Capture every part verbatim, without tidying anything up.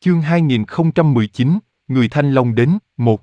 Chương hai nghìn không trăm mười chín, Người Thanh Long đến, một.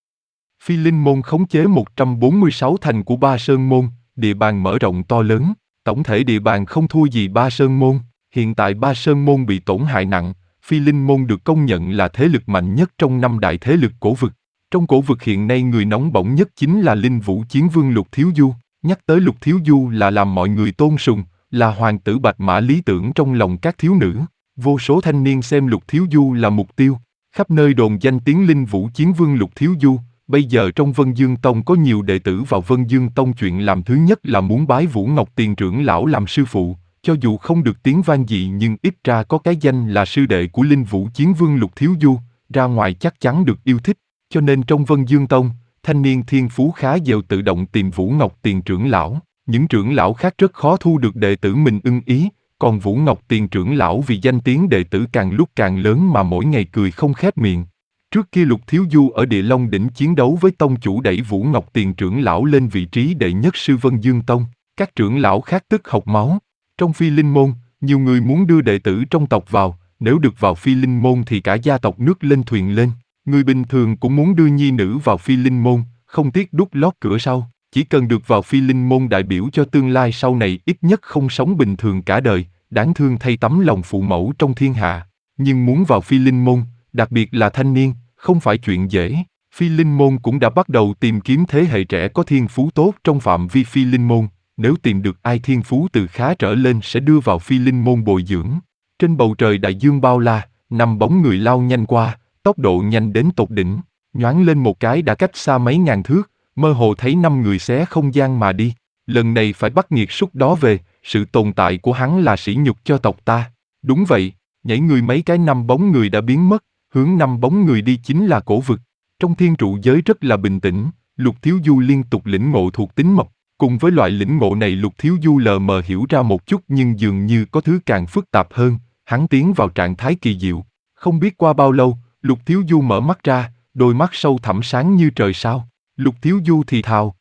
Phi Linh Môn khống chế một trăm bốn mươi sáu thành của Ba Sơn Môn, địa bàn mở rộng to lớn, tổng thể địa bàn không thua gì Ba Sơn Môn. Hiện tại Ba Sơn Môn bị tổn hại nặng, Phi Linh Môn được công nhận là thế lực mạnh nhất trong năm đại thế lực cổ vực. Trong cổ vực hiện nay người nóng bỏng nhất chính là Linh Vũ Chiến Vương Lục Thiếu Du. Nhắc tới Lục Thiếu Du là làm mọi người tôn sùng, là hoàng tử bạch mã lý tưởng trong lòng các thiếu nữ. Vô số thanh niên xem Lục Thiếu Du là mục tiêu, khắp nơi đồn danh tiếng Linh Vũ Chiến Vương Lục Thiếu Du. Bây giờ trong Vân Dương Tông có nhiều đệ tử vào Vân Dương Tông, chuyện làm thứ nhất là muốn bái Vũ Ngọc Tiền trưởng lão làm sư phụ, cho dù không được tiếng vang gì nhưng ít ra có cái danh là sư đệ của Linh Vũ Chiến Vương Lục Thiếu Du, ra ngoài chắc chắn được yêu thích. Cho nên trong Vân Dương Tông, thanh niên thiên phú khá giàu tự động tìm Vũ Ngọc Tiền trưởng lão. Những trưởng lão khác rất khó thu được đệ tử mình ưng ý, còn Vũ Ngọc Tiền trưởng lão vì danh tiếng đệ tử càng lúc càng lớn mà mỗi ngày cười không khép miệng. Trước kia Lục Thiếu Du ở Địa Long Đỉnh chiến đấu với tông chủ đẩy Vũ Ngọc Tiền trưởng lão lên vị trí đệ nhất sư Vân Dương Tông, các trưởng lão khác tức học máu. Trong Phi Linh Môn, nhiều người muốn đưa đệ tử trong tộc vào, nếu được vào Phi Linh Môn thì cả gia tộc nước lên thuyền lên. Người bình thường cũng muốn đưa nhi nữ vào Phi Linh Môn, không tiếc đút lót cửa sau. Chỉ cần được vào Phi Linh Môn đại biểu cho tương lai sau này ít nhất không sống bình thường cả đời, đáng thương thay tấm lòng phụ mẫu trong thiên hạ. Nhưng muốn vào Phi Linh Môn, đặc biệt là thanh niên, không phải chuyện dễ. Phi Linh Môn cũng đã bắt đầu tìm kiếm thế hệ trẻ có thiên phú tốt trong phạm vi Phi Linh Môn. Nếu tìm được ai thiên phú từ khá trở lên sẽ đưa vào Phi Linh Môn bồi dưỡng. Trên bầu trời đại dương bao la, năm bóng người lao nhanh qua, tốc độ nhanh đến tột đỉnh, nhoáng lên một cái đã cách xa mấy ngàn thước, mơ hồ thấy năm người xé không gian mà đi. Lần này phải bắt nghiệt súc đó về, sự tồn tại của hắn là sỉ nhục cho tộc ta. Đúng vậy, nhảy người mấy cái năm bóng người đã biến mất, hướng năm bóng người đi chính là cổ vực. Trong thiên trụ giới rất là bình tĩnh, Lục Thiếu Du liên tục lĩnh ngộ thuộc tính mộc. Cùng với loại lĩnh ngộ này Lục Thiếu Du lờ mờ hiểu ra một chút nhưng dường như có thứ càng phức tạp hơn, hắn tiến vào trạng thái kỳ diệu. Không biết qua bao lâu, Lục Thiếu Du mở mắt ra, đôi mắt sâu thẳm sáng như trời sao. Lục Thiếu Du thì thào.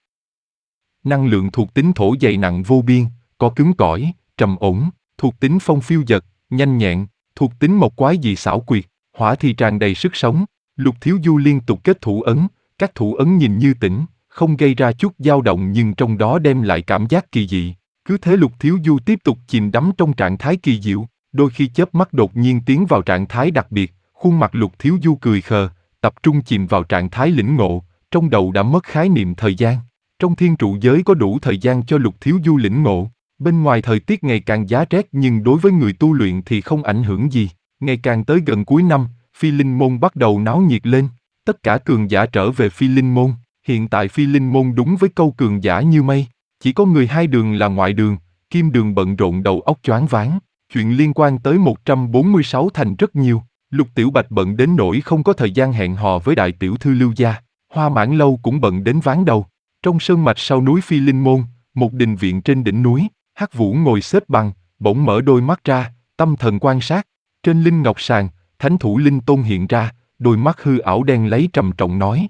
Năng lượng thuộc tính thổ dày nặng vô biên, có cứng cỏi, trầm ổn, thuộc tính phong phiêu dật, nhanh nhẹn, thuộc tính mộc quái dị xảo quyệt, hỏa thì tràn đầy sức sống. Lục Thiếu Du liên tục kết thủ ấn, các thủ ấn nhìn như tĩnh, không gây ra chút dao động nhưng trong đó đem lại cảm giác kỳ dị. Cứ thế Lục Thiếu Du tiếp tục chìm đắm trong trạng thái kỳ diệu, đôi khi chớp mắt đột nhiên tiến vào trạng thái đặc biệt, khuôn mặt Lục Thiếu Du cười khờ, tập trung chìm vào trạng thái lĩnh ngộ, trong đầu đã mất khái niệm thời gian. Trong thiên trụ giới có đủ thời gian cho Lục Thiếu Du lĩnh ngộ, bên ngoài thời tiết ngày càng giá rét nhưng đối với người tu luyện thì không ảnh hưởng gì. Ngày càng tới gần cuối năm, Phi Linh Môn bắt đầu náo nhiệt lên, tất cả cường giả trở về Phi Linh Môn. Hiện tại Phi Linh Môn đúng với câu cường giả như mây, chỉ có người hai đường là ngoại đường, kim đường bận rộn đầu óc choáng váng. Chuyện liên quan tới một trăm bốn mươi sáu thành rất nhiều, Lục Tiểu Bạch bận đến nỗi không có thời gian hẹn hò với đại tiểu thư Lưu gia, Hoa Mãn Lâu cũng bận đến ván đầu. Trong sơn mạch sau núi Phi Linh Môn, một đình viện trên đỉnh núi, Hắc Vũ ngồi xếp bằng, bỗng mở đôi mắt ra, tâm thần quan sát. Trên linh ngọc sàng, Thánh Thủ Linh Tôn hiện ra, đôi mắt hư ảo đen lấy trầm trọng nói.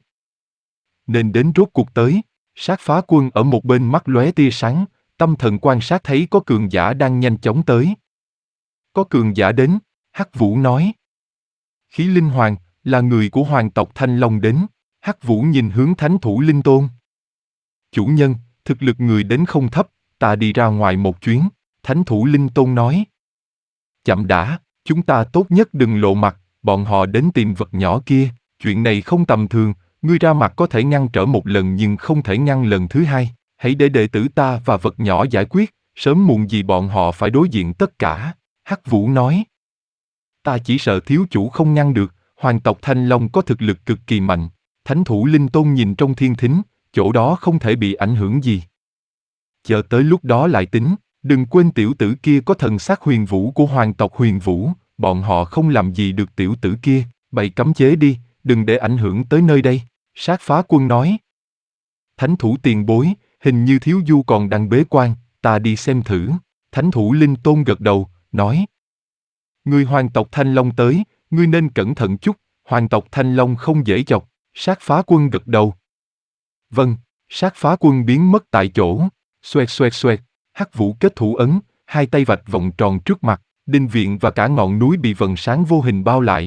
Nên đến rốt cuộc tới. Sát Phá Quân ở một bên mắt lóe tia sáng, tâm thần quan sát thấy có cường giả đang nhanh chóng tới. Có cường giả đến, Hắc Vũ nói. Khí Linh Hoàng, là người của hoàng tộc Thanh Long đến. Hắc Vũ nhìn hướng Thánh Thủ Linh Tôn. Chủ nhân, thực lực người đến không thấp, ta đi ra ngoài một chuyến, Thánh Thủ Linh Tôn nói. Chậm đã, chúng ta tốt nhất đừng lộ mặt, bọn họ đến tìm vật nhỏ kia, chuyện này không tầm thường, ngươi ra mặt có thể ngăn trở một lần nhưng không thể ngăn lần thứ hai, hãy để đệ tử ta và vật nhỏ giải quyết, sớm muộn gì bọn họ phải đối diện tất cả, Hắc Vũ nói. Ta chỉ sợ thiếu chủ không ngăn được, hoàng tộc Thanh Long có thực lực cực kỳ mạnh, Thánh Thủ Linh Tôn nhìn trong thiên thính, chỗ đó không thể bị ảnh hưởng gì. Chờ tới lúc đó lại tính, đừng quên tiểu tử kia có thần sắc Huyền Vũ của hoàng tộc Huyền Vũ, bọn họ không làm gì được tiểu tử kia, bày cấm chế đi, đừng để ảnh hưởng tới nơi đây, Sát Phá Quân nói. Thánh Thủ tiền bối, hình như Thiếu Du còn đang bế quan, ta đi xem thử, Thánh Thủ Linh Tôn gật đầu, nói. Người hoàng tộc Thanh Long tới, ngươi nên cẩn thận chút, hoàng tộc Thanh Long không dễ chọc, Sát Phá Quân gật đầu. Vâng, Sát Phá Quân biến mất tại chỗ, xoẹt xoẹt xoẹt, Hắc Vũ kết thủ ấn, hai tay vạch vòng tròn trước mặt, đình viện và cả ngọn núi bị vầng sáng vô hình bao lại.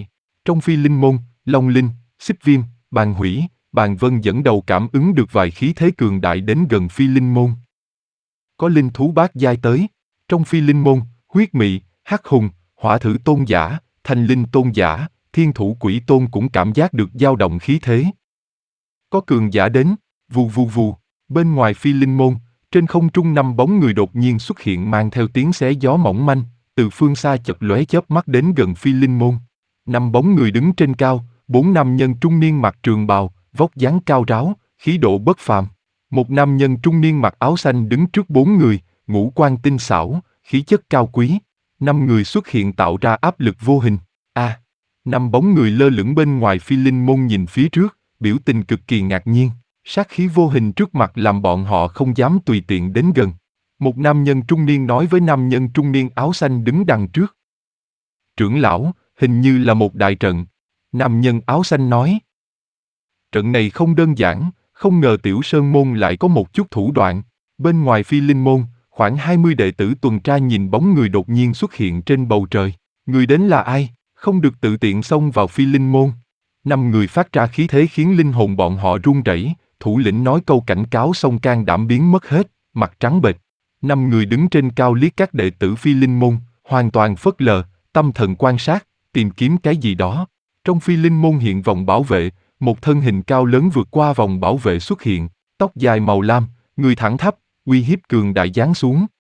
Trong Phi Linh Môn, Long Linh, Xích Viêm, Bàn Hủy, Bàn Vân dẫn đầu cảm ứng được vài khí thế cường đại đến gần Phi Linh Môn. Có linh thú bát giai tới. Trong Phi Linh Môn, Huyết Mị, Hắc Hùng, Hỏa Thử Tôn Giả, Thanh Linh Tôn Giả, Thiên Thủ Quỷ Tôn cũng cảm giác được dao động khí thế. Có cường giả đến, vù vù vù, bên ngoài Phi Linh Môn, trên không trung năm bóng người đột nhiên xuất hiện mang theo tiếng xé gió mỏng manh, từ phương xa chật lóe chớp mắt đến gần Phi Linh Môn. Năm bóng người đứng trên cao, bốn nam nhân trung niên mặc trường bào, vóc dáng cao ráo, khí độ bất phàm. Một nam nhân trung niên mặc áo xanh đứng trước bốn người, ngũ quan tinh xảo, khí chất cao quý. Năm người xuất hiện tạo ra áp lực vô hình. A, à, năm bóng người lơ lửng bên ngoài Phi Linh Môn nhìn phía trước, biểu tình cực kỳ ngạc nhiên. Sát khí vô hình trước mặt làm bọn họ không dám tùy tiện đến gần. Một nam nhân trung niên nói với nam nhân trung niên áo xanh đứng đằng trước. Trưởng lão, hình như là một đại trận. Nam nhân áo xanh nói. Trận này không đơn giản, không ngờ Tiểu Sơn Môn lại có một chút thủ đoạn. Bên ngoài Phi Linh Môn, khoảng hai mươi đệ tử tuần tra nhìn bóng người đột nhiên xuất hiện trên bầu trời. Người đến là ai? Không được tự tiện xông vào Phi Linh Môn. Năm người phát ra khí thế khiến linh hồn bọn họ run rẩy. Thủ lĩnh nói câu cảnh cáo xong can đảm biến mất hết, mặt trắng bệch. Năm người đứng trên cao liếc các đệ tử Phi Linh Môn, hoàn toàn phớt lờ, tâm thần quan sát, tìm kiếm cái gì đó. Trong Phi Linh Môn hiện vòng bảo vệ, một thân hình cao lớn vượt qua vòng bảo vệ xuất hiện, tóc dài màu lam, người thẳng thấp, uy hiếp cường đại giáng xuống.